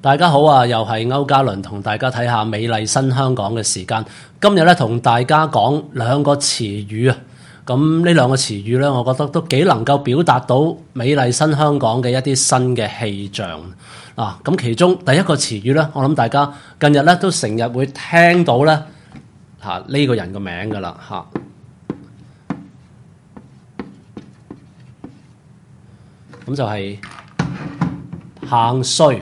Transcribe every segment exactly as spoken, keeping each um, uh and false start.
大家好啊，又係歐嘉倫同大家睇下美麗新香港嘅時間。今日咧同大家講兩個詞語啊，咁呢兩個詞語咧，我覺得都幾能夠表達到美麗新香港嘅一啲新嘅氣象啊。咁其中第一個詞語咧，我諗大家近日咧都成日會聽到咧嚇呢個人嘅名噶啦嚇。咁就係彭帥。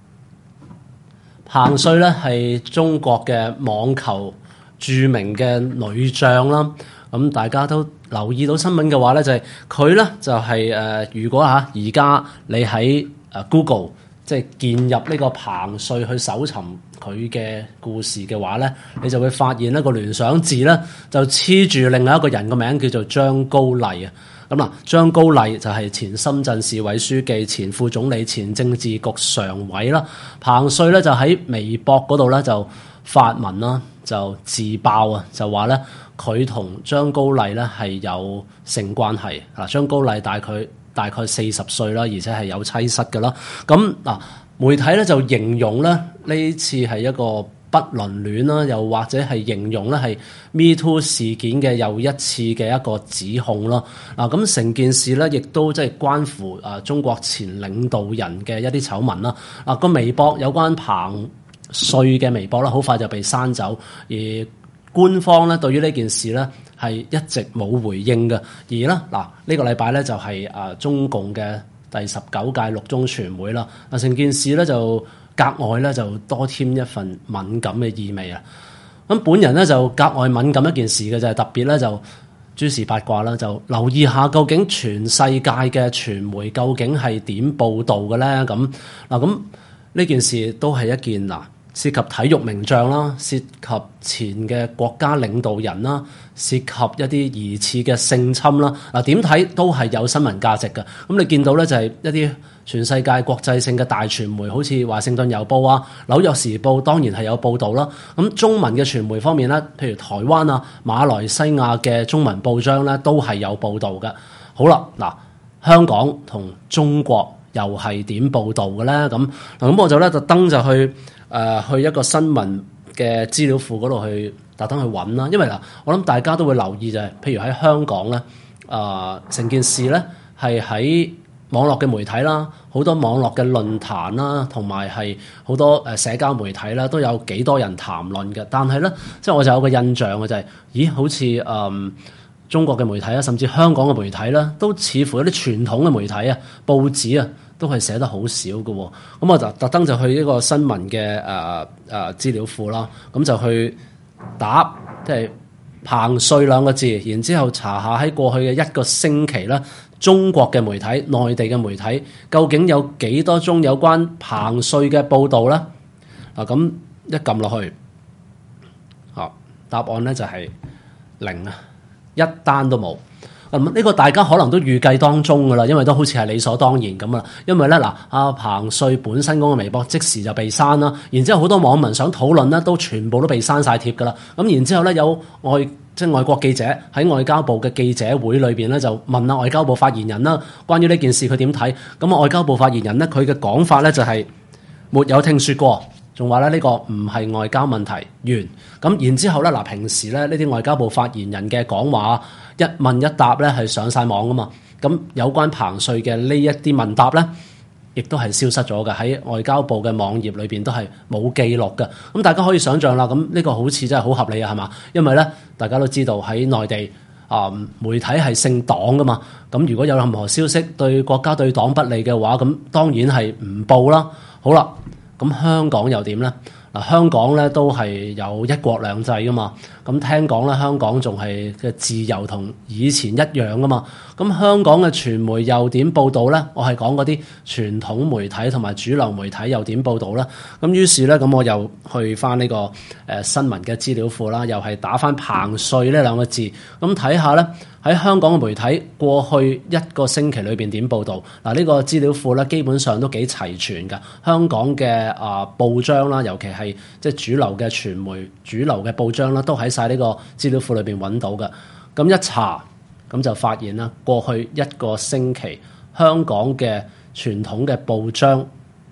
彭帥咧係中國嘅網球著名嘅女將啦。咁大家都留意到新聞嘅話咧，就係佢咧就係、是、誒、呃，如果嚇而家你喺誒 Google 即係鍵入呢個彭帥去搜尋佢嘅故事嘅話咧，你就會發現一個聯想字咧就黐住另外一個人嘅名叫做張高麗啊。咁嗱，張高麗就係前深圳市委書記、前副總理、前政治局常委啦。彭帥咧就喺微博嗰度咧就發文啦，就自爆啊，就話咧佢同張高麗咧係有性關係。嗱，張高麗大概大概四十歲啦，而且係有妻室嘅啦。咁嗱，媒體咧就形容咧呢次係一個不倫戀啦，又或者係形容咧係 Me Too 事件嘅又一次嘅一個指控咯。嗱，咁成件事咧，亦都即係關乎啊中國前領導人嘅一啲醜聞啦。嗱，個微博有關彭帥嘅微博咧，好快就被刪走，而官方咧對於呢件事咧係一直冇回應嘅。而咧嗱呢個禮拜咧就係啊中共嘅第十九屆六中全會啦。嗱，成件事咧就格外咧就多添一份敏感嘅意味啊！咁本人咧就格外敏感一件事嘅就係特別咧就諸事八卦啦，就留意下究竟全世界嘅傳媒究竟係點報導嘅咧？咁嗱咁呢件事都係一件嗱涉及體育名將啦，涉及前嘅國家領導人啦，涉及一啲疑似嘅性侵啦。嗱點睇都係有新聞價值嘅。咁你見到咧就係一啲全世界國際性嘅大傳媒，好似華盛頓郵報啊、紐約時報，當然係有報導啦。咁中文嘅傳媒方面咧，譬如台灣啊、馬來西亞嘅中文報章咧，都係有報導嘅。好啦，嗱，香港同中國又係點報導嘅咧？咁嗱，咁我就咧特登就去誒、呃、去一個新聞嘅資料庫嗰度去特登去揾啦。因為嗱，我諗大家都會留意就係、是，譬如喺香港咧，誒成件事咧係喺網絡嘅媒體啦，好多網絡嘅論壇啦，同埋係好多誒社交媒體啦，都有幾多人談論嘅。但係咧，即係我就有個印象嘅就係、是，咦，好似誒、嗯、中國嘅媒體啊，甚至香港嘅媒體啦，都似乎一啲傳統嘅媒體啊、報紙啊，都係寫得好少嘅。咁我就特登就去一個新聞嘅誒誒資料庫啦，咁就去打即係彭帥兩個字，然之後查下喺過去嘅一個星期咧，中國嘅媒體、內地嘅媒體究竟有幾多宗有關彭帥嘅報導咧？啊，咁一撳落去，啊，答案咧就係零啊，一單都冇。咁、這、呢個大家可能都預計當中噶啦，因為都好似係理所當然咁啊。因為咧嗱，阿彭帥本身嗰個微博即時就被刪啦，然之後好多網民想討論咧，都全部都被刪晒貼噶啦。咁然之後咧，有外即係外國記者喺外交部嘅記者會裏邊咧，就問下外交部發言人啦，關於呢件事佢點睇？咁啊，外交部發言人咧，佢嘅講法咧就係沒有聽說過，仲話咧呢個唔係外交問題完。咁然之後咧嗱，平時咧呢啲外交部發言人嘅講話一問一答咧係上晒網噶嘛，咁有關彭帥嘅呢一啲問答咧，亦都係消失咗嘅，喺外交部嘅網頁裏邊都係冇記錄嘅。咁大家可以想象啦，咁呢個好似真係好合理啊，係嘛？因為咧大家都知道喺內地啊、呃，媒體係姓黨噶嘛，咁如果有任何消息對國家對黨不利嘅話，咁當然係唔報啦。好啦，咁香港又點咧？嗱，香港咧都係有一國兩制噶嘛，咁聽講咧香港仲係嘅自由同以前一樣噶嘛，咁香港嘅傳媒又點報導咧？我係講嗰啲傳統媒體同埋主流媒體又點報導咧？咁於是咧，咁我又去翻呢、這個誒、呃、新聞嘅資料庫啦，又係打翻彭帥呢兩個字，咁睇下咧喺香港嘅媒體過去一個星期裏邊點報導。嗱、這、呢個資料庫咧基本上都幾齊全㗎，香港嘅啊、呃、報章啦，尤其係即係主流嘅傳媒、主流嘅報章啦，都喺晒呢個資料庫裏邊揾到嘅。咁一查，咁就發現啦，過去一個星期香港嘅傳統嘅報章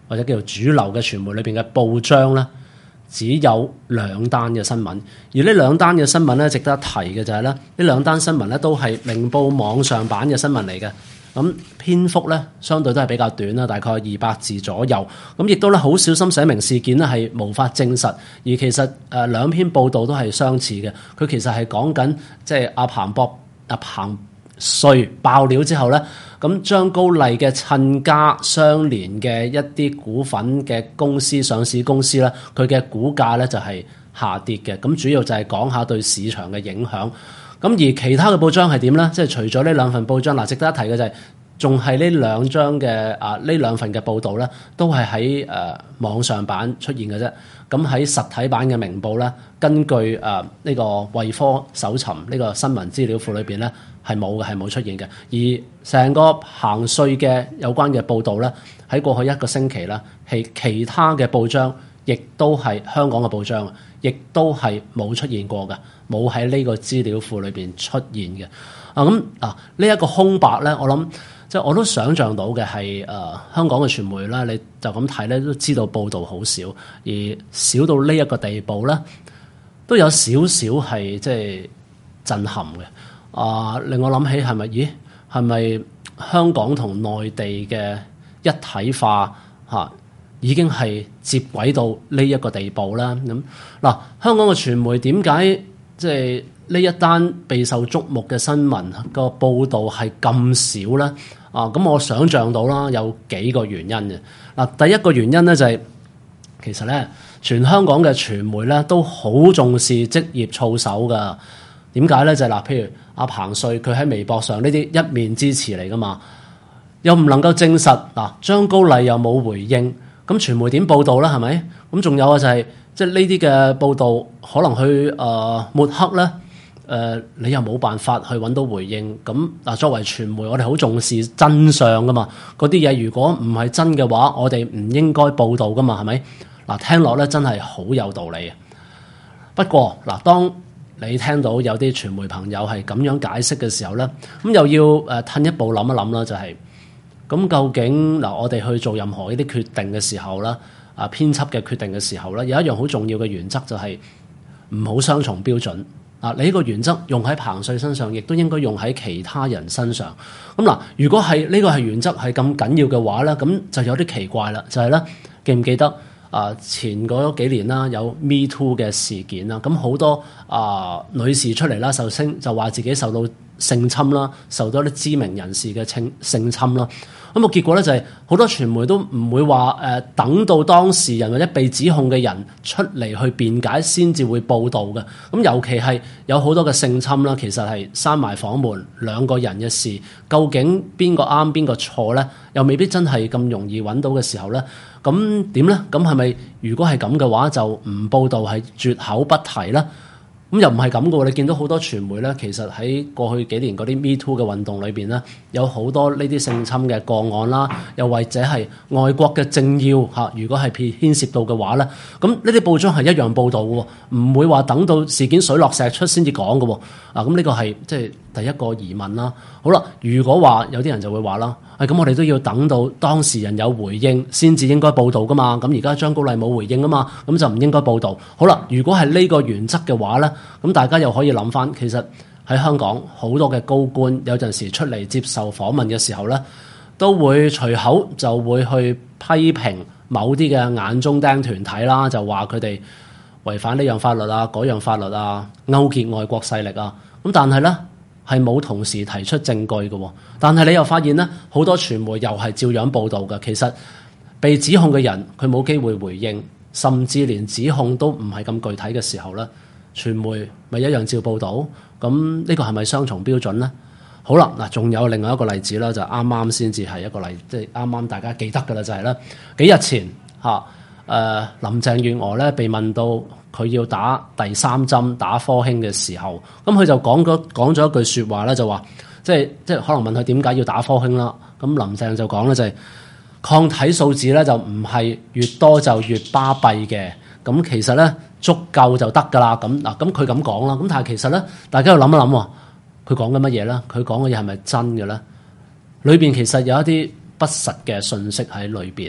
或者叫做主流嘅傳媒裏邊嘅報章咧，只有兩單嘅新聞。而呢兩單嘅新聞咧，值得一提嘅就係咧，呢兩單新聞咧都係明報網上版嘅新聞嚟嘅。咁篇幅咧相對都係比較短啦，大概二百字左右。咁亦都咧好小心寫明事件咧係無法證實，而其實誒、呃、兩篇報道都係相似嘅。佢其實係講緊即係阿彭博阿彭帥爆料之後咧，咁張高麗嘅親家相連嘅一啲股份嘅公司上市公司咧，佢嘅股價咧就係下跌嘅。咁主要就係講下對市場嘅影響。咁而其他嘅報章係點咧？即係除咗呢兩份報章，嗱，值得一提嘅就係仲係呢兩張嘅啊呢兩份嘅報導咧，都係喺誒網上版出現嘅啫。咁喺實體版嘅明報咧，根據誒呢、呃這個慧科搜尋呢個新聞資料庫裏邊咧係冇嘅，係冇出現嘅。而成個彭帥嘅有關嘅報導咧，喺過去一個星期啦，係其他嘅報章亦都係香港嘅報章，亦都係冇出現過嘅。冇喺呢個資料庫裏邊出現嘅。啊咁啊呢一個空白咧，我諗即係我都想像到嘅係誒香港嘅傳媒啦，你就咁睇咧都知道報導好少，而少到呢一個地步咧，都有少少係即係震撼嘅。啊令我諗起係咪？咦係咪香港同內地嘅一體化嚇、啊、已經係接軌到呢一個地步咧？咁嗱，香港嘅傳媒點解？即係呢一單備受矚目嘅新聞個報導係咁少咧？啊，咁我想像到啦，有幾個原因嘅。嗱，第一個原因咧就係、是、其實咧，全香港嘅傳媒咧都好重視職業操守噶。點解咧？就係、是、嗱，譬如阿彭帥佢喺微博上呢啲一面之詞嚟噶嘛，又唔能夠證實。嗱，張高麗又冇回應，咁傳媒點報導咧？係咪？咁仲有啊、就是，就係。即係呢啲嘅報道，可能去誒、呃、抹黑咧，誒、呃、你又冇辦法去揾到回應。咁嗱，作為傳媒，我哋好重視真相噶嘛。嗰啲嘢如果唔係真嘅話，我哋唔應該報導噶嘛，係咪？嗱，聽落咧真係好有道理。不過嗱，當你聽到有啲傳媒朋友係咁樣解釋嘅時候咧，咁又要誒褪一步諗一諗啦，就係、是、咁究竟嗱，我哋去做任何呢啲決定嘅時候咧。啊，編輯嘅決定嘅時候咧，有一樣好重要嘅原則就係唔好雙重標準。啊，你呢個原則用喺彭帥身上，亦都應該用喺其他人身上。咁嗱，如果係呢個係原則係咁緊要嘅話咧，咁就有啲奇怪啦。就係咧，記唔記得啊？前嗰幾年啦，有 Me Too 嘅事件啦，咁好多啊女士出嚟啦，受聲就話自己受到性侵啦，受到啲知名人士嘅性性侵啦。咁個結果咧就係、是、好多傳媒都唔會話誒、呃、等到當事人或者被指控嘅人出嚟去辯解先至會報導嘅。咁尤其係有好多嘅性侵啦，其實係閂埋房門兩個人嘅事，究竟邊個啱邊個錯咧？又未必真係咁容易揾到嘅時候咧，咁點咧？咁係咪如果係咁嘅話，就唔報導係絕口不提咧？咁又唔係咁嘅喎，你見到好多傳媒咧，其實喺過去幾年嗰啲 Me Too 嘅運動裏邊咧，有好多呢啲性侵嘅個案啦，又或者係外國嘅政要嚇，如果係牽涉到嘅話咧，咁呢啲報章係一樣報導嘅喎，唔會話等到事件水落石出先至講嘅喎。啊，咁呢個係即係第一個疑問啦。好啦，如果話有啲人就會話啦，誒、哎、咁我哋都要等到當事人有回應先至應該報導噶嘛。咁而家張高麗冇回應啊嘛，咁就唔應該報導。好啦，如果係呢個原則嘅話咧，咁大家又可以諗翻，其實喺香港好多嘅高官有陣時出嚟接受訪問嘅時候咧，都會隨口就會去批評某啲嘅眼中釘團體啦，就話佢哋違反呢樣法律啊、嗰樣法律啊、勾結外國勢力啊。咁但係咧係冇同時提出證據嘅，但係你又發現咧，好多傳媒又係照樣報導嘅。其實被指控嘅人佢冇機會回應，甚至連指控都唔係咁具體嘅時候咧，傳媒咪一樣照報導。咁呢個係咪雙重標準咧？好啦，嗱，仲有另外一個例子啦，就啱啱先至係一個例，即係啱啱大家記得嘅啦，就係咧幾日前嚇誒、呃、林鄭月娥咧被問到佢要打第三針打科興嘅時候，咁佢就講咗講咗一句説話咧，就話即係即係可能問佢點解要打科興啦，咁林鄭就講咧就係、是、抗體數字咧就唔係越多就越巴閉嘅，咁其實咧足夠就得㗎啦。咁嗱，咁佢咁講啦，咁但係其實咧大家要諗一諗喎，佢講緊乜嘢咧？佢講嘅嘢係咪真嘅咧？裏邊其實有一啲不實嘅信息喺裏邊。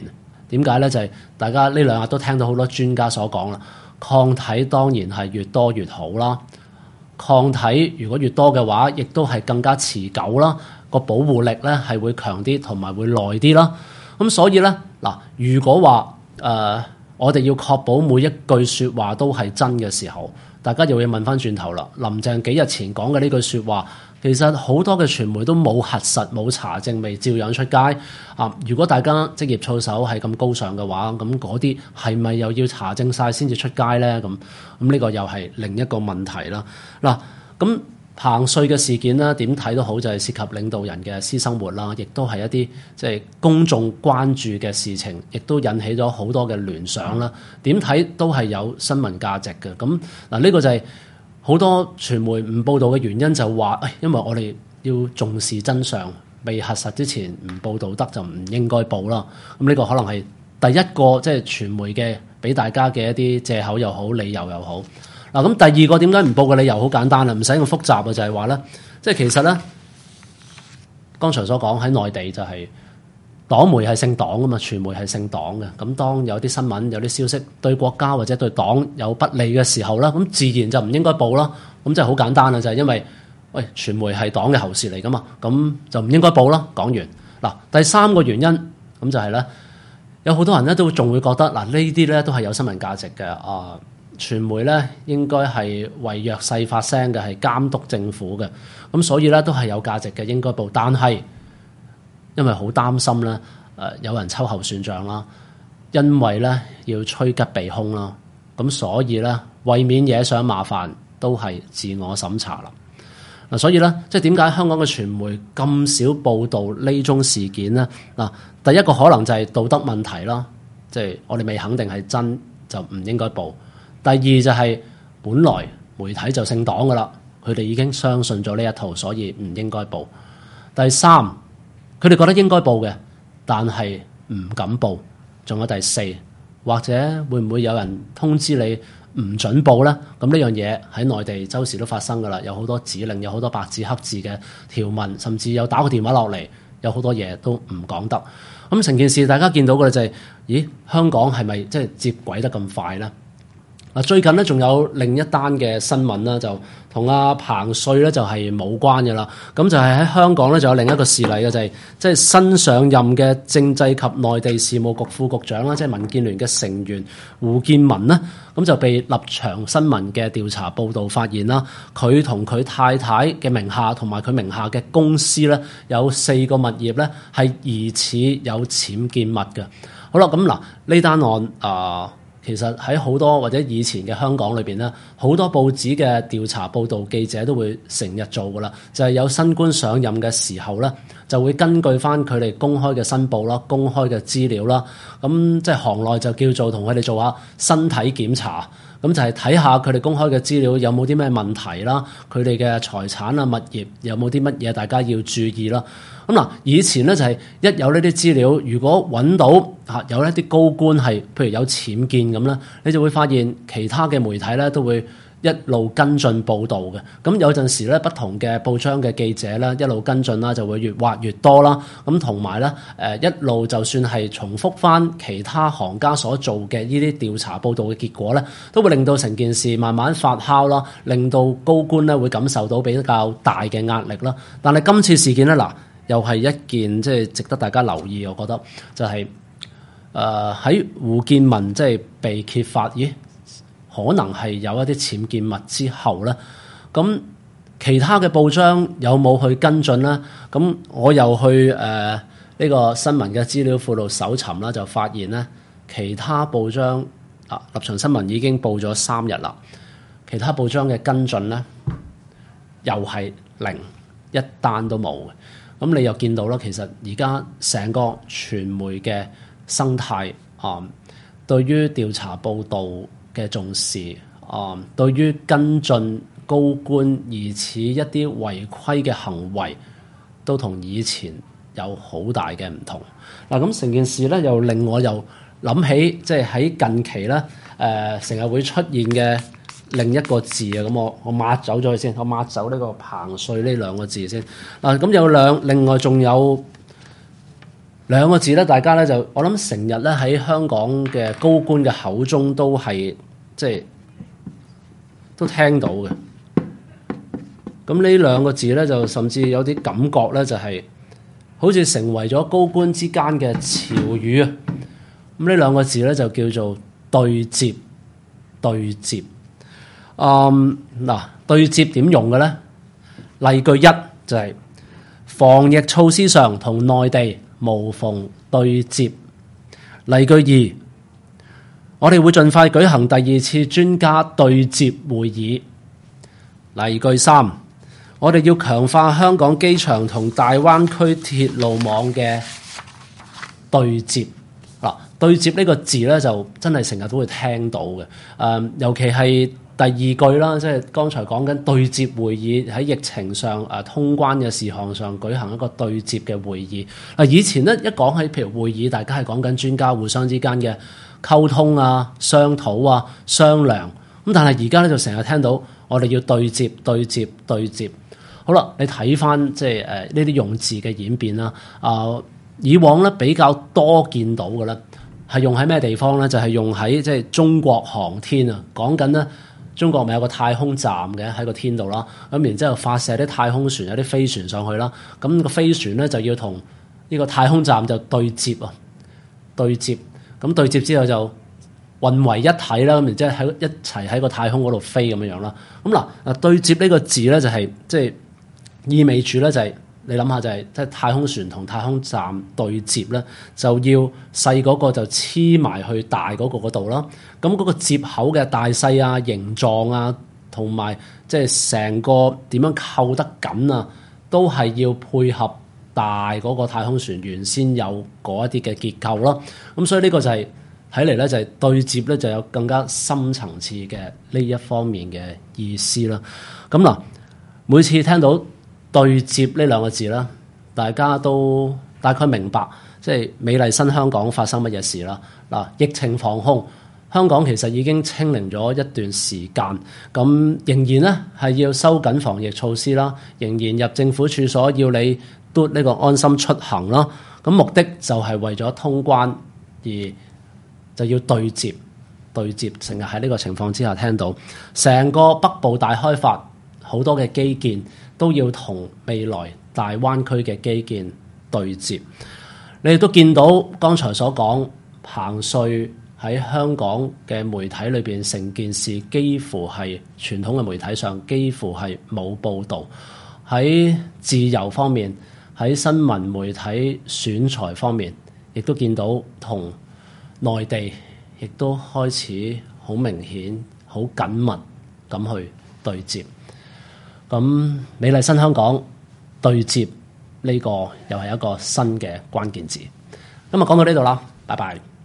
點解咧？就係、是、大家呢兩日都聽到好多專家所講啦，抗體當然係越多越好啦。抗體如果越多嘅話，亦都係更加持久啦，個保護力咧係會強啲，同埋會耐啲啦。咁所以咧嗱，如果話誒、呃、我哋要確保每一句説話都係真嘅時候，大家又要問翻轉頭啦。林鄭幾日前講嘅呢句説話，其實好多嘅傳媒都冇核實、冇查證，未照樣出街啊！如果大家職業操守係咁高尚嘅話，咁嗰啲係咪又要查證晒先至出街咧？咁咁呢個又係另一個問題啦。嗱、啊，咁彭帥嘅事件咧，點睇都好，就係涉及領導人嘅私生活啦，亦都係一啲即係公眾關注嘅事情，亦都引起咗好多嘅聯想啦。點睇都係有新聞價值嘅。咁嗱，呢個就係、是。好多傳媒唔報導嘅原因就話，誒，因為我哋要重視真相，未核實之前唔報導得就唔應該報啦。咁呢個可能係第一個即係傳媒嘅俾大家嘅一啲藉口又好，理由又好。嗱，咁第二個點解唔報嘅理由好簡單啦，唔使咁複雜嘅就係話咧，即係其實咧，剛才所講喺內地就係、是。黨媒係姓黨噶嘛，傳媒係姓黨嘅。咁當有啲新聞、有啲消息對國家或者對黨有不利嘅時候啦，咁自然就唔應該報啦。咁即係好簡單啦，就係、是、因為喂傳媒係黨嘅喉舌嚟噶嘛，咁就唔應該報啦。講完嗱，第三個原因咁就係、是、咧，有好多人咧都仲會覺得嗱，呢啲咧都係有新聞價值嘅啊。傳媒咧應該係為弱勢發聲嘅，係監督政府嘅，咁所以咧都係有價值嘅，應該報。但係因為好擔心咧，誒有人秋後算賬啦，因為咧要趨吉避凶啦，咁所以咧為免惹上麻煩，都係自我審查啦。嗱，所以咧即係點解香港嘅傳媒咁少報導呢宗事件咧？嗱，第一個可能就係道德問題啦，即係我哋未肯定係真就唔應該報。第二就係本來媒體就姓黨噶啦，佢哋已經相信咗呢一套，所以唔應該報。第三，佢哋覺得應該報嘅，但係唔敢報。仲有第四，或者會唔會有人通知你唔準報呢？咁呢樣嘢喺內地周時都發生㗎啦，有好多指令，有好多白紙黑字嘅條文，甚至有打個電話落嚟，有好多嘢都唔講得。咁成件事大家見到嘅就係、是，咦？香港係咪即係接軌得咁快呢？最近咧仲有另一單嘅新聞啦，就同阿彭帥咧就係冇關嘅啦。咁就係喺香港咧，就有另一個事例嘅，就係即係新上任嘅政制及內地事務局副局長啦，即係民建聯嘅成員胡建文啦。咁就被立場新聞嘅調查報導發現啦，佢同佢太太嘅名下同埋佢名下嘅公司咧，有四個物業咧係疑似有僭建物嘅。好啦，咁嗱呢單案啊。呃其實喺好多或者以前嘅香港裏邊咧，好多報紙嘅調查報導記者都會成日做噶啦，就係有新官上任嘅時候咧，就會根據翻佢哋公開嘅申報啦、公開嘅資料啦，咁即係行內就叫做同佢哋做下身體檢查，咁就係睇下佢哋公開嘅資料有冇啲咩問題啦，佢哋嘅財產啊、物業有冇啲乜嘢大家要注意啦。咁嗱，以前咧就係一有呢啲資料，如果揾到嚇有一啲高官係譬如有僭建咁咧，你就會發現其他嘅媒體咧都會一路跟進報導嘅。咁有陣時咧，不同嘅報章嘅記者咧一路跟進啦，就會越挖越多啦。咁同埋咧誒一路就算係重複翻其他行家所做嘅呢啲調查報導嘅結果咧，都會令到成件事慢慢發酵啦，令到高官咧會感受到比較大嘅壓力啦。但係今次事件咧嗱，又係一件即係值得大家留意，我覺得就係誒喺胡建文即係被揭發，咦？可能係有一啲僭建物之後咧，咁其他嘅報章有冇去跟進咧？咁我又去誒呢、呃這個新聞嘅資料庫度搜尋啦，就發現咧其他報章啊，立場新聞已經報咗三日啦，其他報章嘅跟進咧又係零，一單都冇嘅。咁你又見到啦，其實而家成個傳媒嘅生態啊、嗯，對於調查報導嘅重視啊、嗯，對於跟進高官疑似一啲違規嘅行為，都同以前有好大嘅唔同。嗱，咁成件事咧，又令我又諗起，即係喺近期咧，誒成日會出現嘅另一個字啊，咁我我抹走咗佢先，我抹走呢個彭帥呢兩個字先。嗱，咁有兩，另外仲有兩個字咧，大家咧就我諗成日咧喺香港嘅高官嘅口中都係即係都聽到嘅。咁呢兩個字咧就甚至有啲感覺咧就係好似成為咗高官之間嘅潮語啊！咁呢兩個字咧就叫做對接，對接。嗯，嗱，對接點用嘅咧？例句一就係、是、防疫措施上同內地無縫對接。例句二，我哋會盡快舉行第二次專家對接會議。例句三，我哋要強化香港機場同大灣區鐵路網嘅對接。嗱，對接呢個字咧就真係成日都會聽到嘅。誒、嗯，尤其係第二句啦，即係剛才講緊對接會議，喺疫情上誒、啊、通關嘅事項上舉行一個對接嘅會議。嗱，以前咧一講起譬如會議，大家係講緊專家互相之間嘅溝通啊、商討啊、商量。咁但係而家咧就成日聽到我哋要對接、對接、對接。好啦，你睇翻即係誒呢啲用字嘅演變啦。啊、呃，以往咧比較多見到嘅咧係用喺咩地方咧？就係、是、用喺即係中國航天啊，講緊咧。中國咪有個太空站嘅喺個天度啦，咁然之後發射啲太空船，有啲飛船上去啦，咁個飛船咧就要同呢個太空站就對接啊，對接，咁對接之後就混為一體啦，咁然之後喺一齊喺個太空嗰度飛咁樣樣啦。咁嗱，啊對接呢個字咧就係即係意味住咧就係、是。你諗下就係即係太空船同太空站對接咧，就要細嗰個就黐埋去大嗰個嗰度啦。咁嗰個接口嘅大細啊、形狀啊，同埋即係成個點樣扣得緊啊，都係要配合大嗰個太空船原先有嗰一啲嘅結構咯。咁所以呢個就係睇嚟咧就係對接咧就有更加深層次嘅呢一方面嘅意思啦。咁嗱，每次聽到對接呢兩個字啦，大家都大概明白，即係美麗新香港發生乜嘢事啦。嗱，疫情防控，香港其實已經清零咗一段時間，咁仍然咧係要收緊防疫措施啦，仍然入政府處所要你嘟呢個安心出行啦。咁目的就係為咗通關，而就要對接，對接，成日喺呢個情況之下聽到，成個北部大開發好多嘅基建。都要同未來大灣區嘅基建對接。你哋都見到剛才所講，彭帥喺香港嘅媒體裏邊，成件事幾乎係傳統嘅媒體上幾乎係冇報導。喺自由方面，喺新聞媒體選材方面，亦都見到同內地亦都開始好明顯、好緊密咁去對接。咁美麗新香港對接呢個又係一個新嘅關鍵字。今日講到呢度啦，拜拜。